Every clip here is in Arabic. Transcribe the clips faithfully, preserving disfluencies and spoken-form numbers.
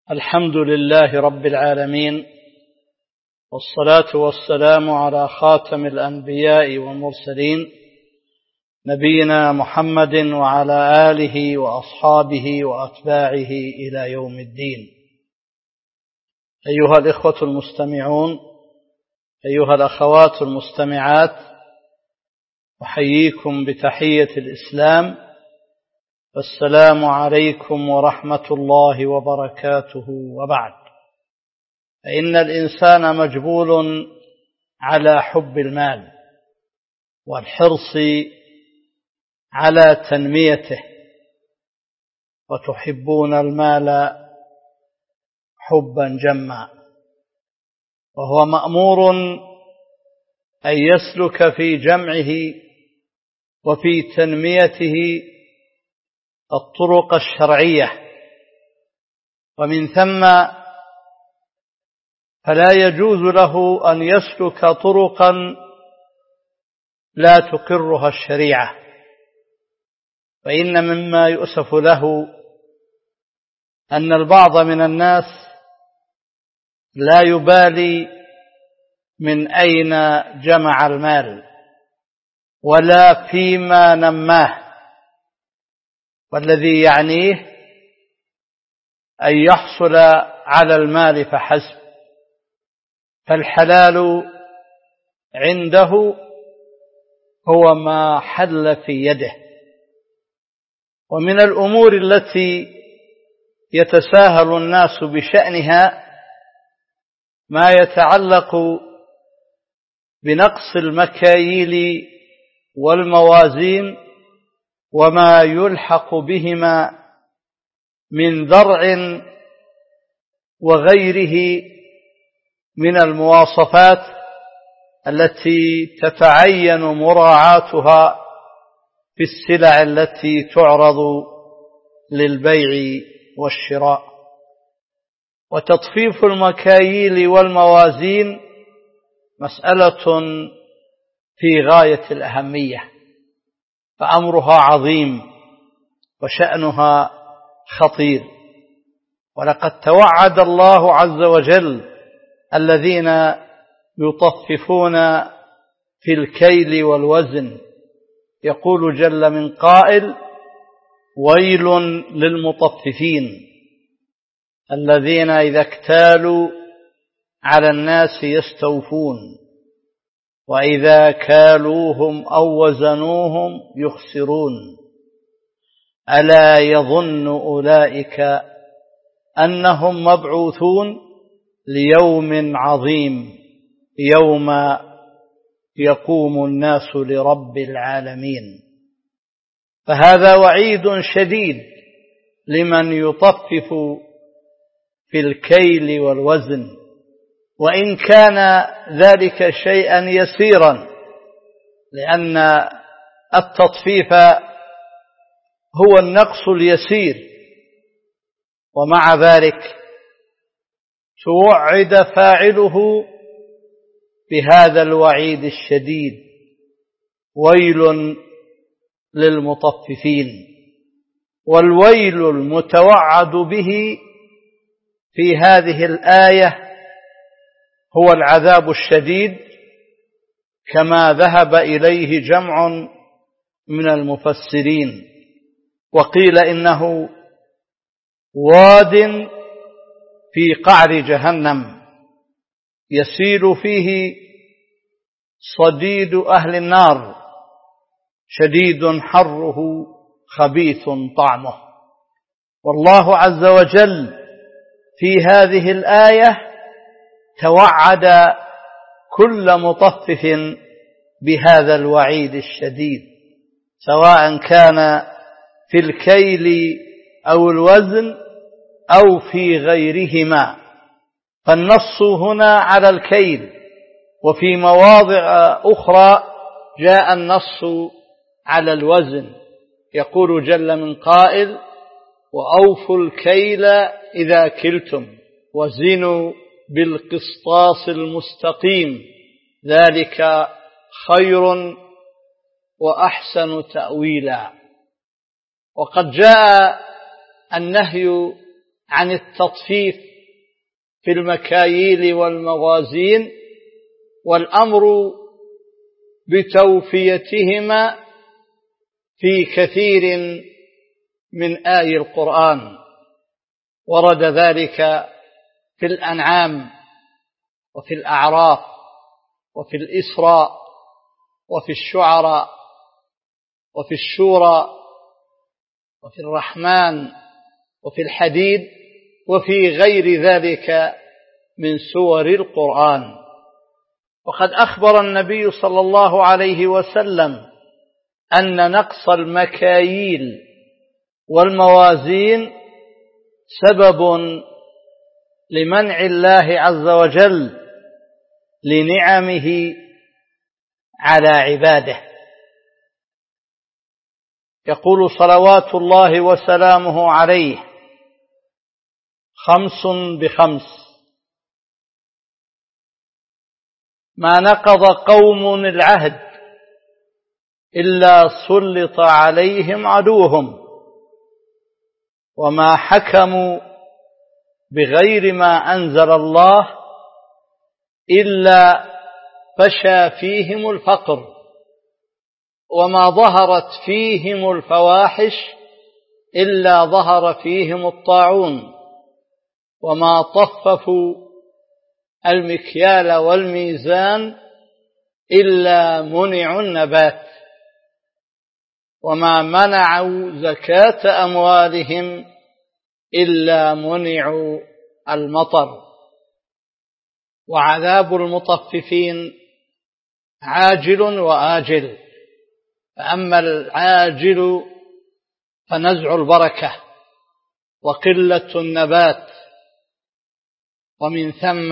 الحمد لله رب العالمين، والصلاة والسلام على خاتم الأنبياء والمرسلين نبينا محمد وعلى آله وأصحابه وأتباعه إلى يوم الدين. أيها الإخوة المستمعون، أيها الأخوات المستمعات، أحييكم بتحية الإسلام، السلام عليكم ورحمة الله وبركاته. وبعد، فإن الإنسان مجبول على حب المال والحرص على تنميته، وتحبون المال حبا جما، وهو مأمور أن يسلك في جمعه وفي تنميته الطرق الشرعية، ومن ثم فلا يجوز له أن يسلك طرقا لا تقرها الشريعة. فإن مما يؤسف له أن البعض من الناس لا يبالي من أين جمع المال ولا فيما نماه، والذي يعنيه أن يحصل على المال فحسب، فالحلال عنده هو ما حل في يده. ومن الأمور التي يتساهل الناس بشأنها ما يتعلق بنقص المكاييل والموازين وما يلحق بهما من ذرع وغيره من المواصفات التي تتعين مراعاتها في السلع التي تعرض للبيع والشراء. وتطفيف المكاييل والموازين مسألة في غاية الأهمية، فأمرها عظيم وشأنها خطير. ولقد توعد الله عز وجل الذين يطففون في الكيل والوزن، يقول جل من قائل: ويل للمطففين الذين إذا اكتالوا على الناس يستوفون وإذا كالوهم أو وزنوهم يخسرون ألا يظن أولئك أنهم مبعوثون ليوم عظيم يوم يقوم الناس لرب العالمين. فهذا وعيد شديد لمن يطفف في الكيل والوزن، وإن كان ذلك شيئا يسيرا، لأن التطفيف هو النقص اليسير، ومع ذلك توعد فاعله بهذا الوعيد الشديد: ويل للمطففين. والويل المتوعد به في هذه الآية هو العذاب الشديد، كما ذهب إليه جمع من المفسرين، وقيل إنه واد في قعر جهنم يسيل فيه صديد أهل النار، شديد حره خبيث طعمه. والله عز وجل في هذه الآية توعد كل مطفف بهذا الوعيد الشديد، سواء كان في الكيل أو الوزن أو في غيرهما. فالنص هنا على الكيل، وفي مواضع أخرى جاء النص على الوزن، يقول جل من قائل: وأوفوا الكيل إذا كلتم وزنوا بالقسطاس المستقيم ذلك خير وأحسن تأويلا. وقد جاء النهي عن التطفيف في المكاييل والموازين، والأمر بتوفيتهما في كثير من آي القرآن. ورد ذلك في الأنعام وفي الأعراف وفي الإسراء وفي الشعراء وفي الشورى وفي الرحمن وفي الحديد وفي غير ذلك من سور القرآن. وقد أخبر النبي صلى الله عليه وسلم أن نقص المكاييل والموازين سبب لمنع الله عز وجل لنعمه على عباده. يقول صلوات الله وسلامه عليه: خمس بخمس ما نقض قوم العهد إلا سلط عليهم عدوهم، وما حكموا بغير ما أنزل الله إلا فشى فيهم الفقر، وما ظهرت فيهم الفواحش إلا ظهر فيهم الطاعون، وما طففوا المكيال والميزان إلا منعوا النبات، وما منعوا زكاة أموالهم إلا منعوا المطر. وعذاب المطففين عاجل وآجل، فأما العاجل فنزع البركة وقلة النبات، ومن ثم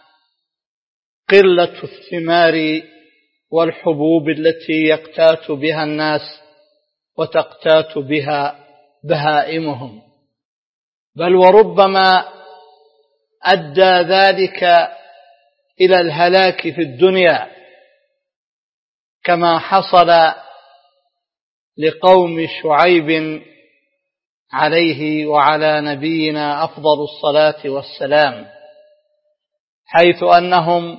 قلة الثمار والحبوب التي يقتات بها الناس وتقتات بها بهائمهم، بل وربما أدى ذلك إلى الهلاك في الدنيا، كما حصل لقوم شعيب عليه وعلى نبينا أفضل الصلاة والسلام، حيث أنهم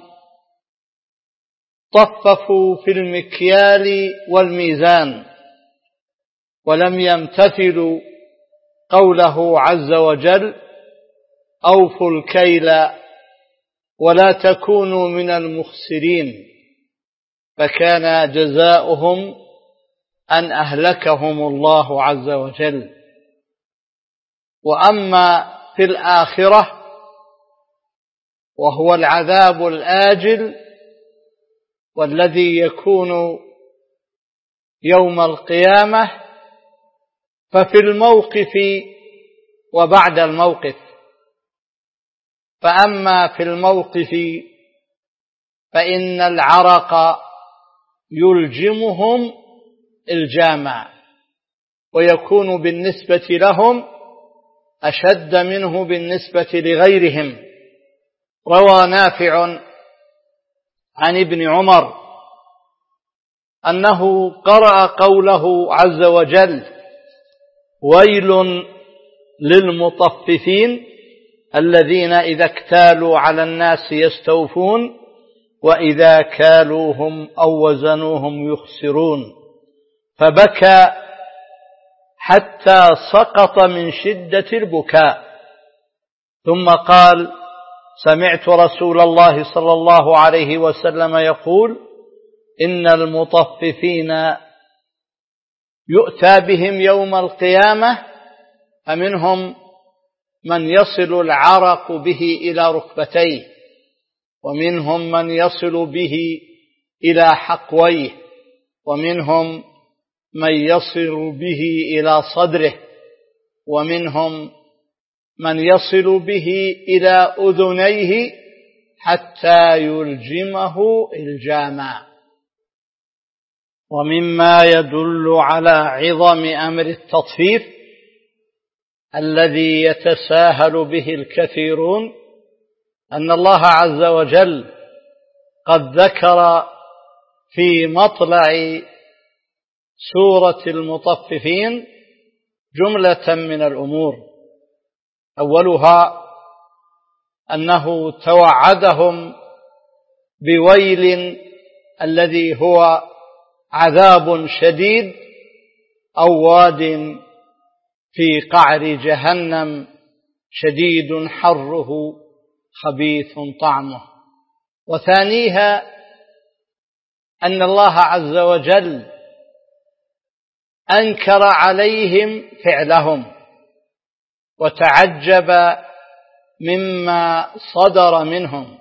طففوا في المكيال والميزان ولم يمتثلوا قوله عز وجل: أوفوا الكيل ولا تكونوا من المخسرين، فكان جزاؤهم أن أهلكهم الله عز وجل. وأما في الآخرة وهو العذاب الآجل والذي يكون يوم القيامة، ففي الموقف وبعد الموقف. فأما في الموقف فإن العرق يلجمهم الجامع، ويكون بالنسبة لهم أشد منه بالنسبة لغيرهم. روى نافع عن ابن عمر أنه قرأ قوله عز وجل: ويل للمطففين الذين إذا اكتالوا على الناس يستوفون وإذا كالوهم أو وزنوهم يخسرون، فبكى حتى سقط من شدة البكاء، ثم قال: سمعت رسول الله صلى الله عليه وسلم يقول: إن المطففين يؤتى بهم يوم القيامة فمنهم من يصل العرق به إلى ركبتيه، ومنهم من يصل به إلى حقويه، ومنهم من يصل به إلى صدره، ومنهم من يصل به إلى أذنيه حتى يلجمه الجامع. ومما يدل على عظم أمر التطفيف الذي يتساهل به الكثيرون أن الله عز وجل قد ذكر في مطلع سورة المطففين جملة من الأمور، أولها أنه توعدهم بويل الذي هو عذاب شديد أو واد في قعر جهنم شديد حره خبيث طعمه. وثانيها أن الله عز وجل أنكر عليهم فعلهم وتعجب مما صدر منهم.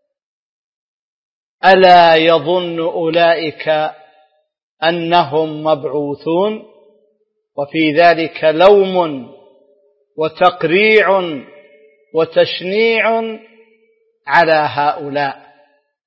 ألا يظن أولئك أنهم مبعوثون؟ وفي ذلك لوم وتقريع وتشنيع على هؤلاء.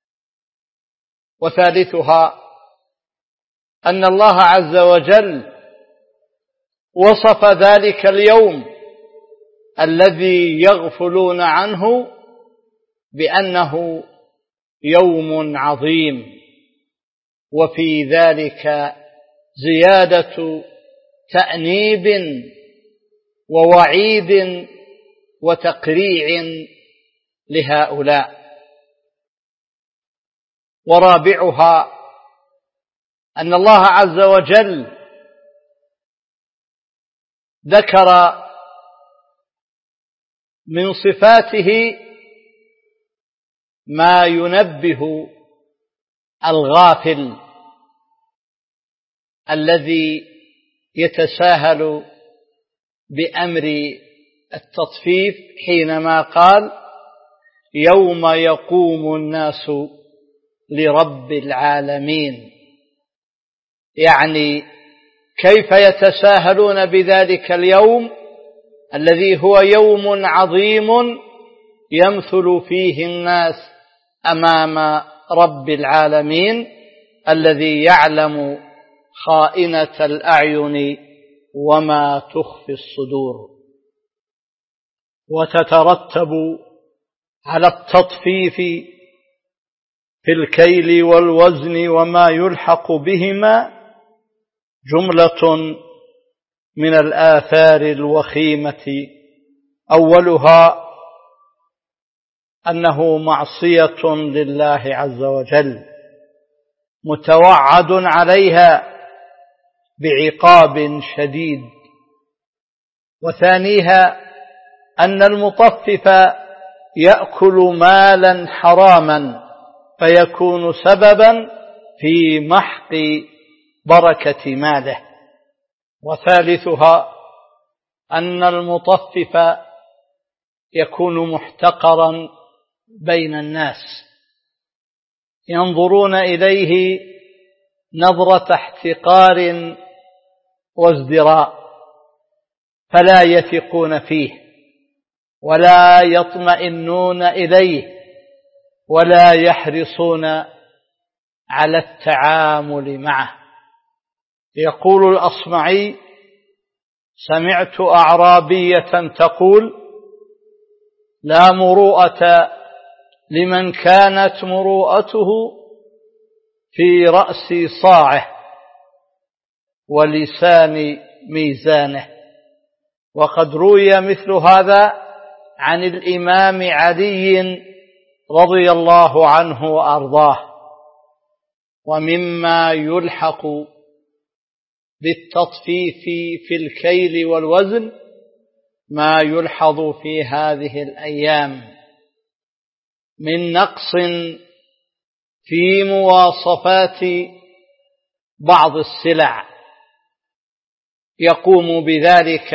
وثالثها أن الله عز وجل وصف ذلك اليوم الذي يغفلون عنه بأنه يوم عظيم، وفي ذلك زيادة تأنيب ووعيد وتقريع لهؤلاء. ورابعها أن الله عز وجل ذكر من صفاته ما ينبه الغافل الذي يتساهل بأمر التطفيف حينما قال يوم يقوم الناس لرب العالمين، يعني كيف يتساهلون بذلك اليوم الذي هو يوم عظيم يمثل فيه الناس أمام رب العالمين الذي يعلم خائنة الأعين وما تخفي الصدور. وتترتب على التطفيف في الكيل والوزن وما يلحق بهما جملة من الآثار الوخيمة. أولها أنه معصية لله عز وجل متوعد عليها بعقاب شديد. وثانيها أن المطفف يأكل مالا حراما فيكون سببا في محق بركة ماله. وثالثها أن المطفف يكون محتقرا بين الناس ينظرون إليه نظرة احتقار وازدراء فلا يثقون فيه ولا يطمئنون إليه ولا يحرصون على التعامل معه. يقول الأصمعي سمعت أعرابية تقول لا مروءة لمن كانت مروءته في رأس صاعه ولسان ميزانه. وقد روي مثل هذا عن الإمام علي رضي الله عنه وأرضاه. ومما يلحق بالتطفيف في الكيل والوزن ما يلحظ في هذه الأيام من نقص في مواصفات بعض السلع يقوم بذلك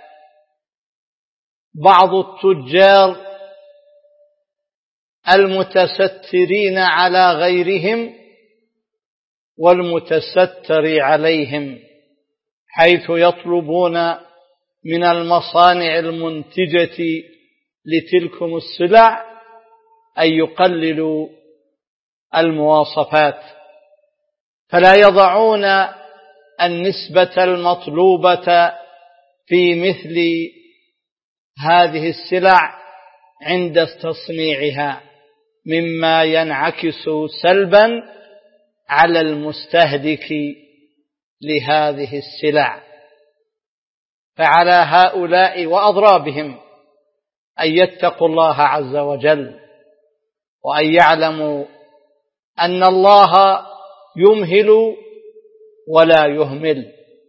بعض التجار المتسترين على غيرهم والمتستر عليهم، حيث يطلبون من المصانع المنتجة لتلكم السلع أن يقللوا المواصفات، فلا يضعون النسبة المطلوبة في مثل هذه السلع عند تصنيعها، مما ينعكس سلبا على المستهلك لهذه السلع. فعلى هؤلاء وأضرابهم أن يتقوا الله عز وجل، وأن يعلموا أن الله يمهل ولا يهمل،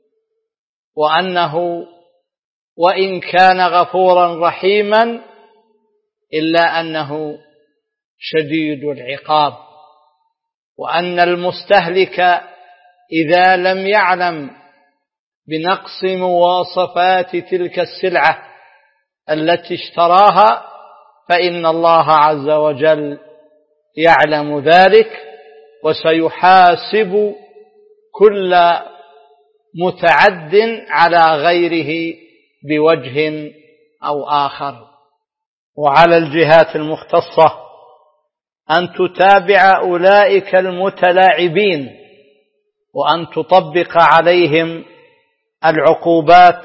وأنه وإن كان غفورا رحيما إلا أنه شديد العقاب، وأن المستهلك إذا لم يعلم بنقص مواصفات تلك السلعة التي اشتراها فإن الله عز وجل يعلم ذلك، وسيحاسب كل متعد على غيره بوجه أو آخر. وعلى الجهات المختصة أن تتابع أولئك المتلاعبين، وأن تطبق عليهم العقوبات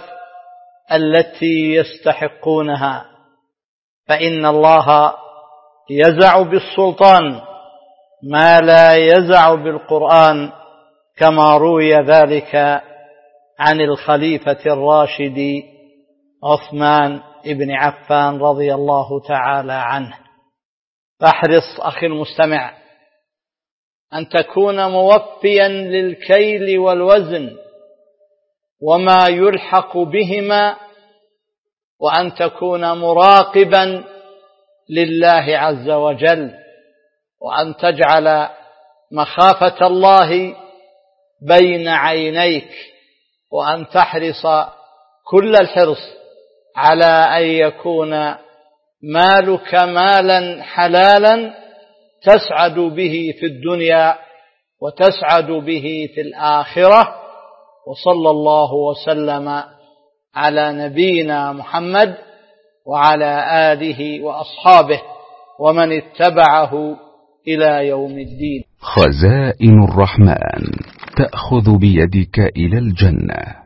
التي يستحقونها، فإن الله يزع بالسلطان ما لا يزع بالقرآن، كما روي ذلك عن الخليفة الراشد عثمان بن عفان رضي الله تعالى عنه. فاحرص أخي المستمع أن تكون موفيا للكيل والوزن وما يلحق بهما، وأن تكون مراقبا لله عز وجل، وأن تجعل مخافة الله بين عينيك، وأن تحرص كل الحرص على أن يكون مالك مالا حلالا تسعد به في الدنيا وتسعد به في الآخرة. وصلى الله وسلم على نبينا محمد وعلى آله وأصحابه ومن اتبعه إلى يوم الدين. خزائن الرحمن تأخذ بيدك إلى الجنة.